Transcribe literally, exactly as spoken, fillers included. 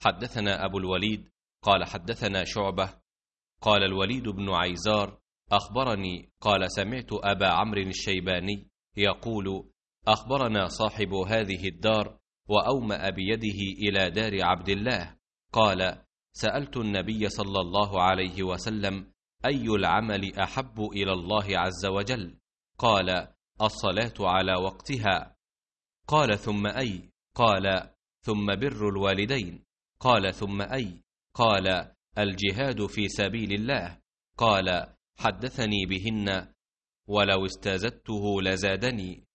حدثنا أبو الوليد قال حدثنا شعبة قال الوليد بن عيزار أخبرني قال سمعت أبا عمرو الشيباني يقول أخبرنا صاحب هذه الدار وأومأ بيده إلى دار عبد الله قال سألت النبي صلى الله عليه وسلم أي العمل أحب إلى الله عز وجل؟ قال الصلاة على وقتها. قال ثم أي؟ قال ثم بر الوالدين. قال ثم أي؟ قال الجهاد في سبيل الله. قال حدثني بهن ولو استزدته لزادني.